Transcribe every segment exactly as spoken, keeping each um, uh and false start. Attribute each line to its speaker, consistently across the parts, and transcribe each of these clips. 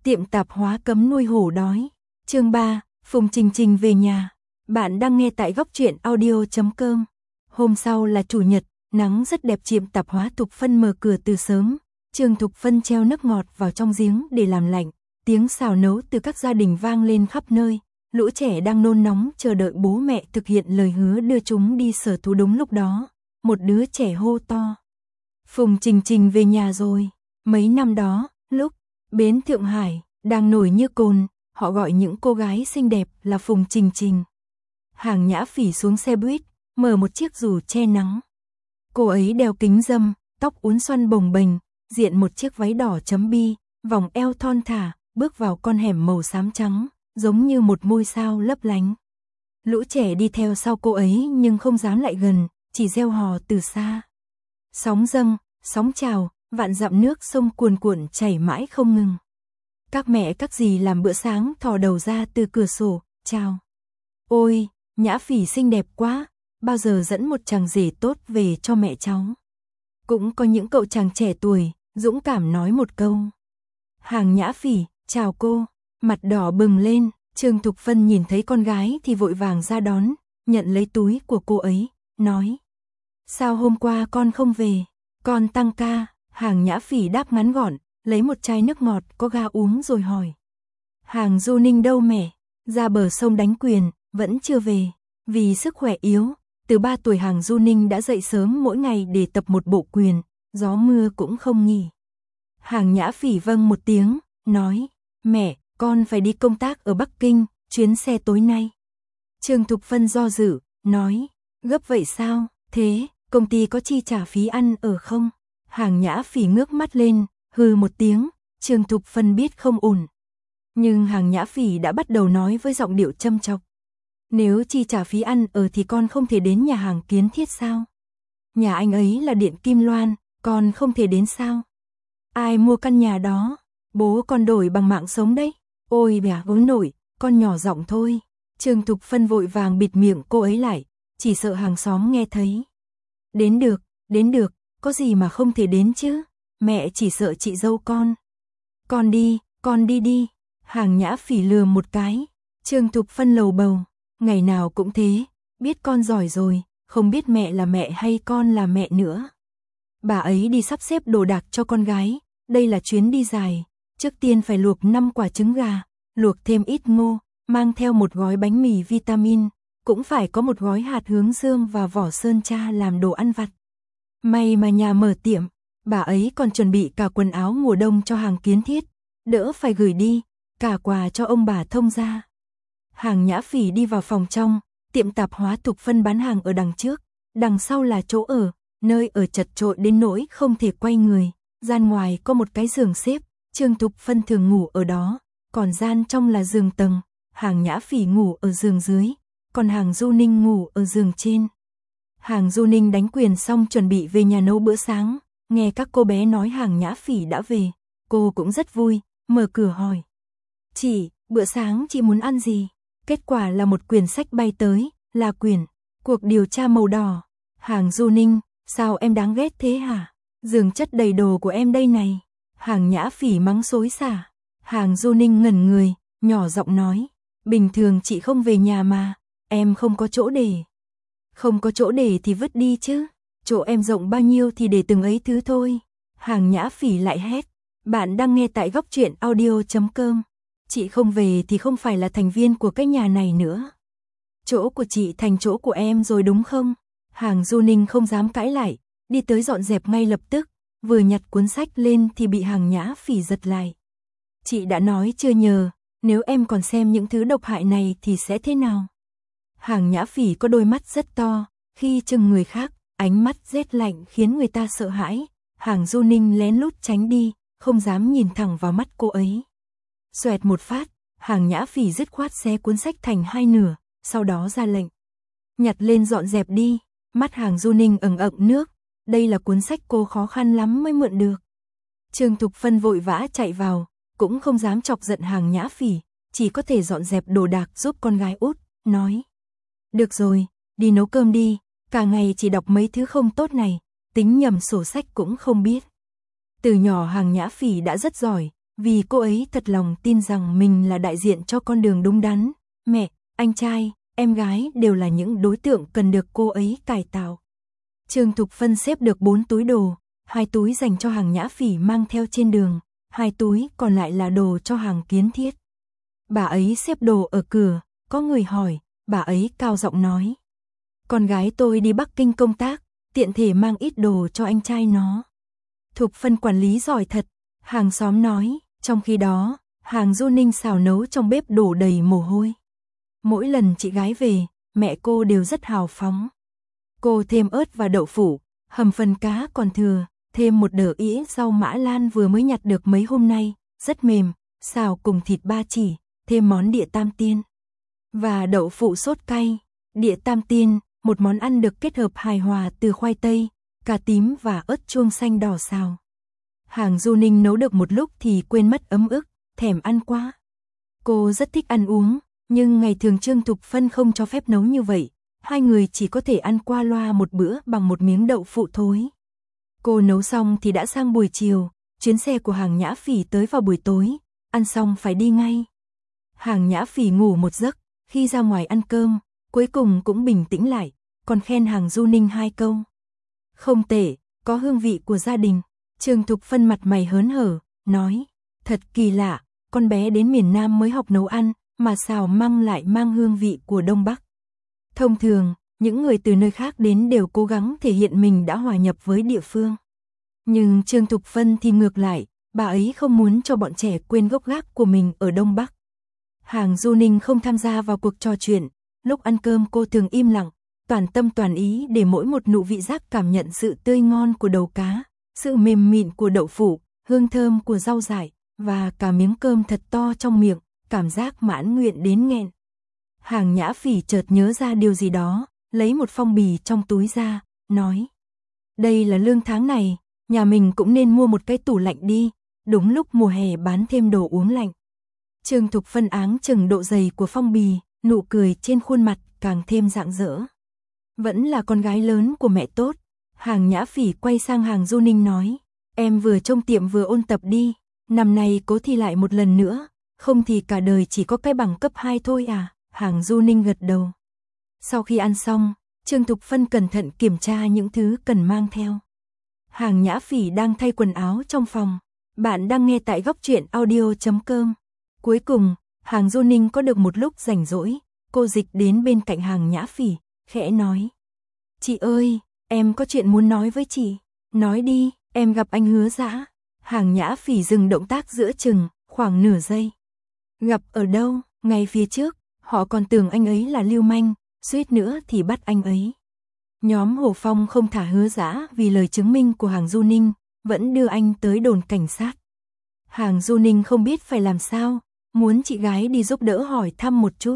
Speaker 1: Tiệm tạp hóa cấm nuôi hổ đói. Chương ba, Phùng Trình Trình về nhà. Bạn đang nghe tại góc truyện audio chấm com. Hôm sau là chủ nhật, nắng rất đẹp. Tiệm tạp hóa Thục Phân mở cửa từ sớm. Trương Thục Phân treo nước ngọt vào trong giếng để làm lạnh. Tiếng xào nấu từ các gia đình vang lên khắp nơi. Lũ trẻ đang nôn nóng chờ đợi bố mẹ thực hiện lời hứa đưa chúng đi sở thú. Đúng lúc đó, một đứa trẻ hô to: Phùng Trình Trình về nhà rồi. Mấy năm đó, lúc bến Thượng Hải đang nổi như cồn, họ gọi những cô gái xinh đẹp là Phùng Trình Trình. Hàng Nhã Phỉ xuống xe buýt, mở một chiếc dù che nắng. Cô ấy đeo kính râm, tóc uốn xoăn bồng bềnh, diện một chiếc váy đỏ chấm bi, vòng eo thon thả, bước vào con hẻm màu xám trắng, giống như một ngôi sao lấp lánh. Lũ trẻ đi theo sau cô ấy nhưng không dám lại gần, chỉ reo hò từ xa. Sóng dâng, sóng trào, vạn dặm nước sông cuồn cuộn chảy mãi không ngừng. Các mẹ các dì làm bữa sáng thò đầu ra từ cửa sổ, chào. Ôi, Nhã Phỉ xinh đẹp quá, bao giờ dẫn một chàng rể tốt về cho mẹ cháu. Cũng có những cậu chàng trẻ tuổi, dũng cảm nói một câu. Hàng Nhã Phỉ, chào cô, mặt đỏ bừng lên. Trương Thục Phân nhìn thấy con gái thì vội vàng ra đón, nhận lấy túi của cô ấy, nói: Sao hôm qua con không về? Con tăng ca. Hàng Nhã Phỉ đáp ngắn gọn, lấy một chai nước ngọt có ga uống rồi hỏi: Hàng Du Ninh đâu mẹ? Ra bờ sông đánh quyền, vẫn chưa về. Vì sức khỏe yếu, từ ba tuổi Hàng Du Ninh đã dậy sớm mỗi ngày để tập một bộ quyền, gió mưa cũng không nghỉ. Hàng Nhã Phỉ vâng một tiếng, nói: Mẹ, con phải đi công tác ở Bắc Kinh, chuyến xe tối nay. Trương Thục Phân do dự, nói: Gấp vậy sao? Thế, công ty có chi trả phí ăn ở không? Hàng Nhã Phỉ ngước mắt lên, hừ một tiếng. Trương Thục Phân biết không ổn. Nhưng Hàng Nhã Phỉ đã bắt đầu nói với giọng điệu châm chọc: Nếu chi trả phí ăn ở thì con không thể đến nhà hàng Kiến Thiết sao? Nhà anh ấy là Điện Kim Loan, con không thể đến sao? Ai mua căn nhà đó? Bố con đổi bằng mạng sống đấy. Ôi bẻ vốn nổi, con nhỏ giọng thôi. Trương Thục Phân vội vàng bịt miệng cô ấy lại, chỉ sợ hàng xóm nghe thấy. Đến được, đến được, có gì mà không thể đến chứ? Mẹ chỉ sợ chị dâu con. Con đi, con đi đi. Hàng Nhã Phỉ lừa một cái. Trương Thục Phân lầu bầu, ngày nào cũng thế, biết con giỏi rồi, không biết mẹ là mẹ hay con là mẹ nữa. Bà ấy đi sắp xếp đồ đạc cho con gái, đây là chuyến đi dài, trước tiên phải luộc năm quả trứng gà, luộc thêm ít ngô, mang theo một gói bánh mì vitamin, cũng phải có một gói hạt hướng dương và vỏ sơn tra làm đồ ăn vặt. May mà nhà mở tiệm, bà ấy còn chuẩn bị cả quần áo mùa đông cho Hàng Kiến Thiết, đỡ phải gửi đi, cả quà cho ông bà thông gia. Hàng Nhã Phỉ đi vào phòng trong, tiệm tạp hóa Thục Phân bán hàng ở đằng trước, đằng sau là chỗ ở, nơi ở chật chội đến nỗi không thể quay người, gian ngoài có một cái giường xếp, Trương Thục Phân thường ngủ ở đó, còn gian trong là giường tầng, Hàng Nhã Phỉ ngủ ở giường dưới, còn Hàng Du Ninh ngủ ở giường trên. Hàng Du Ninh đánh quyền xong chuẩn bị về nhà nấu bữa sáng, nghe các cô bé nói Hàng Nhã Phỉ đã về, cô cũng rất vui, mở cửa hỏi: Chị, bữa sáng chị muốn ăn gì? Kết quả là một quyển sách bay tới, là quyển Cuộc điều tra màu đỏ. Hàng Du Ninh, sao em đáng ghét thế hả? Giường chất đầy đồ của em đây này. Hàng Nhã Phỉ mắng xối xả. Hàng Du Ninh ngẩn người, nhỏ giọng nói: Bình thường chị không về nhà mà, em không có chỗ để. Không có chỗ để thì vứt đi chứ, chỗ em rộng bao nhiêu thì để từng ấy thứ thôi. Hàng Nhã Phỉ lại hét: Bạn đang nghe tại góc truyện audio chấm com. Chị không về thì không phải là thành viên của cái nhà này nữa. Chỗ của chị thành chỗ của em rồi đúng không? Hàng Du Ninh không dám cãi lại, đi tới dọn dẹp ngay lập tức, vừa nhặt cuốn sách lên thì bị Hàng Nhã Phỉ giật lại. Chị đã nói chưa nhờ, nếu em còn xem những thứ độc hại này thì sẽ thế nào? Hàng Nhã Phỉ có đôi mắt rất to, khi chừng người khác, ánh mắt rét lạnh khiến người ta sợ hãi. Hàng Du Ninh lén lút tránh đi, không dám nhìn thẳng vào mắt cô ấy. Xoẹt một phát, Hàng Nhã Phỉ dứt khoát xé cuốn sách thành hai nửa, sau đó ra lệnh: Nhặt lên dọn dẹp đi. Mắt Hàng Du Ninh ẩn ẩn nước, đây là cuốn sách cô khó khăn lắm mới mượn được. Trương Thục Phân vội vã chạy vào, cũng không dám chọc giận Hàng Nhã Phỉ, chỉ có thể dọn dẹp đồ đạc giúp con gái út, nói: Được rồi, đi nấu cơm đi, cả ngày chỉ đọc mấy thứ không tốt này, tính nhầm sổ sách cũng không biết. Từ nhỏ Hàng Nhã Phỉ đã rất giỏi, vì cô ấy thật lòng tin rằng mình là đại diện cho con đường đúng đắn. Mẹ, anh trai, em gái đều là những đối tượng cần được cô ấy cải tạo. Trương Thục Phân xếp được bốn túi đồ, hai túi dành cho Hàng Nhã Phỉ mang theo trên đường, hai túi còn lại là đồ cho Hàng Kiến Thiết. Bà ấy xếp đồ ở cửa, có người hỏi, bà ấy cao giọng nói. Con gái tôi đi Bắc Kinh công tác, tiện thể mang ít đồ cho anh trai nó. Thục Phân quản lý giỏi thật, hàng xóm nói, trong khi đó, Hàng Du Ninh xào nấu trong bếp đổ đầy mồ hôi. Mỗi lần chị gái về, mẹ cô đều rất hào phóng. Cô thêm ớt và đậu phụ, hầm phần cá còn thừa, thêm một đỡ ĩa rau mã lan vừa mới nhặt được mấy hôm nay, rất mềm, xào cùng thịt ba chỉ, thêm món địa tam tiên. Và đậu phụ sốt cay, địa tam tiên, một món ăn được kết hợp hài hòa từ khoai tây, cà tím và ớt chuông xanh đỏ xào. Hàng Du Ninh nấu được một lúc thì quên mất ấm ức, thèm ăn quá. Cô rất thích ăn uống, nhưng ngày thường Trương Thục Phân không cho phép nấu như vậy, hai người chỉ có thể ăn qua loa một bữa bằng một miếng đậu phụ thối. Cô nấu xong thì đã sang buổi chiều, chuyến xe của Hàng Nhã Phỉ tới vào buổi tối, ăn xong phải đi ngay. Hàng Nhã Phỉ ngủ một giấc, khi ra ngoài ăn cơm, cuối cùng cũng bình tĩnh lại, còn khen Hàng Du Ninh hai câu. Không tệ, có hương vị của gia đình. Trương Thục Phân mặt mày hớn hở, nói, thật kỳ lạ, con bé đến miền Nam mới học nấu ăn, mà xào măng lại mang hương vị của Đông Bắc. Thông thường, những người từ nơi khác đến đều cố gắng thể hiện mình đã hòa nhập với địa phương. Nhưng Trương Thục Phân thì ngược lại, bà ấy không muốn cho bọn trẻ quên gốc gác của mình ở Đông Bắc. Hàng Du Ninh không tham gia vào cuộc trò chuyện, lúc ăn cơm cô thường im lặng, toàn tâm toàn ý để mỗi một nụ vị giác cảm nhận sự tươi ngon của đầu cá, sự mềm mịn của đậu phụ, hương thơm của rau dại, và cả miếng cơm thật to trong miệng, cảm giác mãn nguyện đến nghẹn. Hàng Nhã Phỉ chợt nhớ ra điều gì đó, lấy một phong bì trong túi ra, nói. Đây là lương tháng này, nhà mình cũng nên mua một cái tủ lạnh đi, đúng lúc mùa hè bán thêm đồ uống lạnh. Trương Thục Phân áng chừng độ dày của phong bì, nụ cười trên khuôn mặt càng thêm rạng rỡ. Vẫn là con gái lớn của mẹ tốt. Hàng Nhã Phỉ quay sang Hàng Du Ninh nói, em vừa trông tiệm vừa ôn tập đi, năm nay cố thi lại một lần nữa, không thì cả đời chỉ có cái bằng cấp hai thôi à. Hàng Du Ninh gật đầu. Sau khi ăn xong, Trương Thục Phân cẩn thận kiểm tra những thứ cần mang theo. Hàng Nhã Phỉ đang thay quần áo trong phòng. Bạn đang nghe tại góc truyện audio chấm com. Cuối cùng, Hàng Du Ninh có được một lúc rảnh rỗi, cô dịch đến bên cạnh Hàng Nhã Phỉ, khẽ nói. Chị ơi, em có chuyện muốn nói với chị. Nói đi, em gặp anh Hứa Dã. Hàng Nhã Phỉ dừng động tác giữa chừng, khoảng nửa giây. Gặp ở đâu? Ngay phía trước, họ còn tưởng anh ấy là lưu manh, suýt nữa thì bắt anh ấy. Nhóm Hồ Phong không thả Hứa Dã vì lời chứng minh của Hàng Du Ninh, vẫn đưa anh tới đồn cảnh sát. Hàng Du Ninh không biết phải làm sao, muốn chị gái đi giúp đỡ hỏi thăm một chút.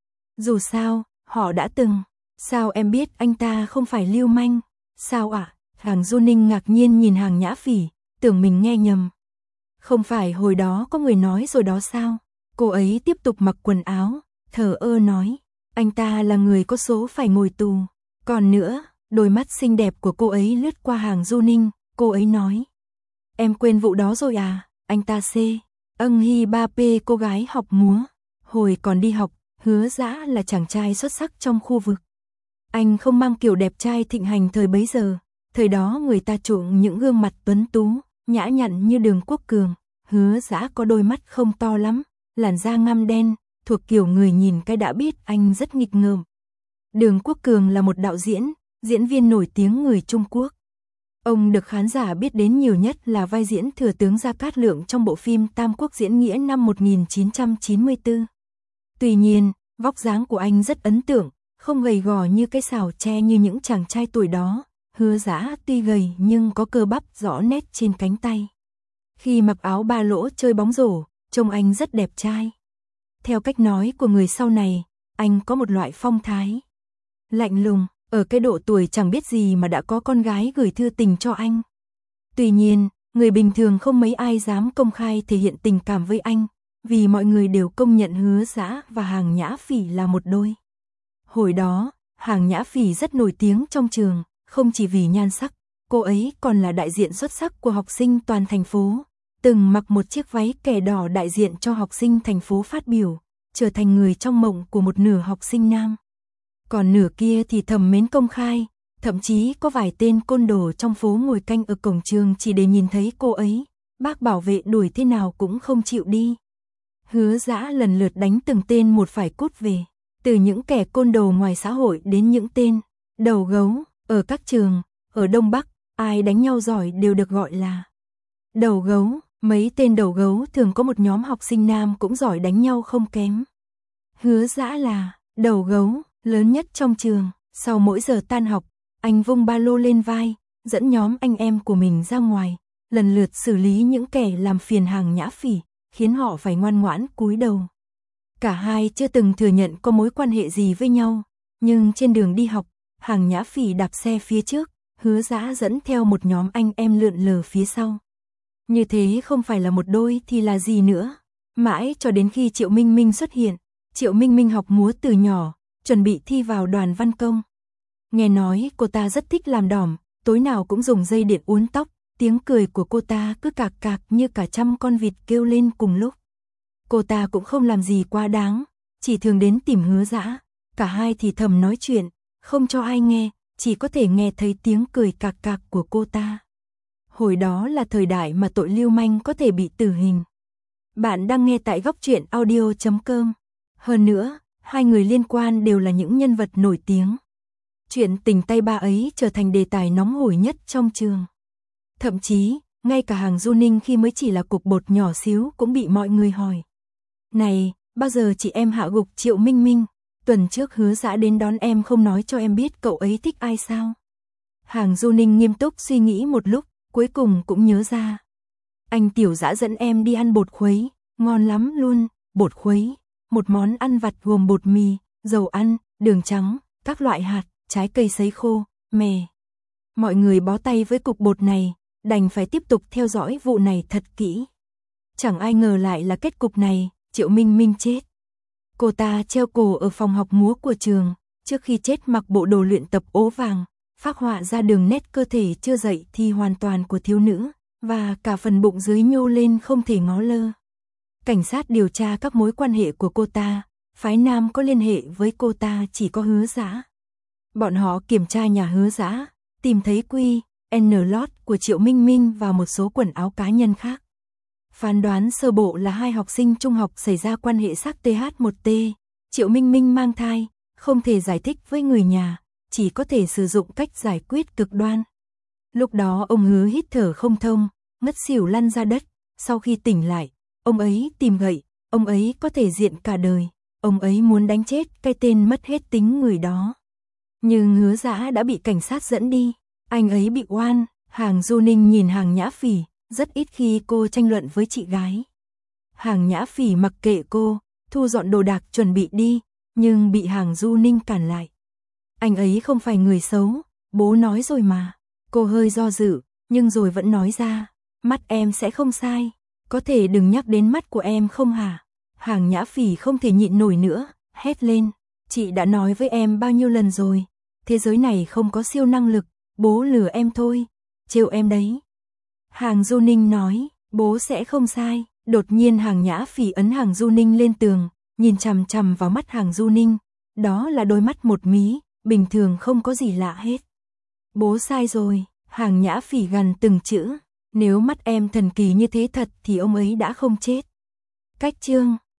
Speaker 1: Dù sao, họ đã từng. Sao em biết anh ta không phải lưu manh? Sao ạ? À? Hàng Du Ninh ngạc nhiên nhìn Hàng Nhã Phỉ, tưởng mình nghe nhầm. Không phải hồi đó có người nói rồi đó sao? Cô ấy tiếp tục mặc quần áo, thờ ơ nói. Anh ta là người có số phải ngồi tù. Còn nữa, đôi mắt xinh đẹp của cô ấy lướt qua Hàng Du Ninh, cô ấy nói. Em quên vụ đó rồi à? Anh ta C. Âng Hy ba P cô gái học múa. Hồi còn đi học, Hứa Dã là chàng trai xuất sắc trong khu vực. Anh không mang kiểu đẹp trai thịnh hành thời bấy giờ. Thời đó người ta chuộng những gương mặt tuấn tú, nhã nhặn như Đường Quốc Cường. Hứa Dã có đôi mắt không to lắm, làn da ngăm đen, thuộc kiểu người nhìn cái đã biết anh rất nghịch ngợm. Đường Quốc Cường là một đạo diễn, diễn viên nổi tiếng người Trung Quốc. Ông được khán giả biết đến nhiều nhất là vai diễn thừa tướng Gia Cát Lượng trong bộ phim Tam Quốc Diễn Nghĩa năm một nghìn chín trăm chín mươi tư. Tuy nhiên, vóc dáng của anh rất ấn tượng, không gầy gò như cái xào tre như những chàng trai tuổi đó. Hứa Dã tuy gầy nhưng có cơ bắp rõ nét trên cánh tay. Khi mặc áo ba lỗ chơi bóng rổ, trông anh rất đẹp trai. Theo cách nói của người sau này, anh có một loại phong thái lạnh lùng, ở cái độ tuổi chẳng biết gì mà đã có con gái gửi thư tình cho anh. Tuy nhiên, người bình thường không mấy ai dám công khai thể hiện tình cảm với anh, vì mọi người đều công nhận Hứa Dã và Hàng Nhã Phỉ là một đôi. Hồi đó, Hàng Nhã Phỉ rất nổi tiếng trong trường, không chỉ vì nhan sắc, cô ấy còn là đại diện xuất sắc của học sinh toàn thành phố. từng mặc một chiếc váy kẻ đỏ đại diện cho học sinh thành phố phát biểu, trở thành người trong mộng của một nửa học sinh nam. Còn nửa kia thì thầm mến công khai, thậm chí có vài tên côn đồ trong phố ngồi canh ở cổng trường chỉ để nhìn thấy cô ấy, bác bảo vệ đuổi thế nào cũng không chịu đi. Hứa Dã lần lượt đánh từng tên một phải cút về, từ những kẻ côn đồ ngoài xã hội đến những tên đầu gấu, ở các trường, ở Đông Bắc, ai đánh nhau giỏi đều được gọi là đầu gấu, mấy tên đầu gấu thường có một nhóm học sinh nam cũng giỏi đánh nhau không kém. Hứa Dã là đầu gấu lớn nhất trong trường, sau mỗi giờ tan học, anh vung ba lô lên vai, dẫn nhóm anh em của mình ra ngoài, lần lượt xử lý những kẻ làm phiền Hàng Nhã Phỉ, khiến họ phải ngoan ngoãn cúi đầu. Cả hai chưa từng thừa nhận có mối quan hệ gì với nhau, nhưng trên đường đi học, Hàng Nhã Phỉ đạp xe phía trước, Hứa Dã dẫn theo một nhóm anh em lượn lờ phía sau. Như thế không phải là một đôi thì là gì nữa. Mãi cho đến khi Triệu Minh Minh xuất hiện, Triệu Minh Minh học múa từ nhỏ, chuẩn bị thi vào đoàn văn công. Nghe nói cô ta rất thích làm đỏm, tối nào cũng dùng dây điện uốn tóc, tiếng cười của cô ta cứ cạc cạc như cả trăm con vịt kêu lên cùng lúc. Cô ta cũng không làm gì quá đáng, chỉ thường đến tìm Hứa Dã, cả hai thì thầm nói chuyện, không cho ai nghe, chỉ có thể nghe thấy tiếng cười cạc cạc của cô ta. Hồi đó là thời đại mà tội lưu manh có thể bị tử hình. Bạn đang nghe tại góc truyện audio chấm com. Hơn nữa, hai người liên quan đều là những nhân vật nổi tiếng. Chuyện tình tay ba ấy trở thành đề tài nóng hổi nhất trong trường. Thậm chí, ngay cả Hàng Du Ninh khi mới chỉ là cục bột nhỏ xíu cũng bị mọi người hỏi. Này, bao giờ chị em hạ gục Triệu Minh Minh? Tuần trước Hứa Dã đến đón em không nói cho em biết cậu ấy thích ai sao? Hàng Du Ninh nghiêm túc suy nghĩ một lúc, cuối cùng cũng nhớ ra. Anh Tiểu Dã dẫn em đi ăn bột khuấy, ngon lắm luôn, bột khuấy. Một món ăn vặt gồm bột mì, dầu ăn, đường trắng, các loại hạt, trái cây sấy khô, mè. Mọi người bó tay với cục bột này, đành phải tiếp tục theo dõi vụ này thật kỹ. Chẳng ai ngờ lại là kết cục này, Triệu Minh Minh chết. Cô ta treo cổ ở phòng học múa của trường, trước khi chết mặc bộ đồ luyện tập ố vàng, phác họa ra đường nét cơ thể chưa dậy thì hoàn toàn của thiếu nữ, và cả phần bụng dưới nhô lên không thể ngó lơ. Cảnh sát điều tra các mối quan hệ của cô ta, phái nam có liên hệ với cô ta chỉ có Hứa Dã. Bọn họ kiểm tra nhà Hứa Dã, tìm thấy quy, en lót của Triệu Minh Minh và một số quần áo cá nhân khác. Phán đoán sơ bộ là hai học sinh trung học xảy ra quan hệ xác tê hát một tê, Triệu Minh Minh mang thai, không thể giải thích với người nhà, chỉ có thể sử dụng cách giải quyết cực đoan. Lúc đó ông Hứa hít thở không thông, ngất xỉu lăn ra đất, sau khi tỉnh lại, ông ấy tìm gậy, ông ấy có thể diện cả đời, ông ấy muốn đánh chết cái tên mất hết tính người đó. Nhưng Hứa Dã đã bị cảnh sát dẫn đi, anh ấy bị oan. Hàng Du Ninh nhìn Hàng Nhã Phỉ, rất ít khi cô tranh luận với chị gái. Hàng Nhã Phỉ mặc kệ cô, thu dọn đồ đạc chuẩn bị đi, nhưng bị Hàng Du Ninh cản lại. Anh ấy không phải người xấu, bố nói rồi mà. Cô hơi do dự, nhưng rồi vẫn nói ra, mắt em sẽ không sai, có thể đừng nhắc đến mắt của em không hả? Hàng Nhã Phỉ không thể nhịn nổi nữa, hét lên, chị đã nói với em bao nhiêu lần rồi, thế giới này không có siêu năng lực, bố lừa em thôi, trêu em đấy. Hàng Du Ninh nói, bố sẽ không sai. Đột nhiên Hàng Nhã Phỉ ấn Hàng Du Ninh lên tường, nhìn chằm chằm vào mắt Hàng Du Ninh, đó là đôi mắt một mí, bình thường không có gì lạ hết. Bố sai rồi, Hàng Nhã Phỉ gằn từng chữ, nếu mắt em thần kỳ như thế thật thì ông ấy đã không chết. Cách chương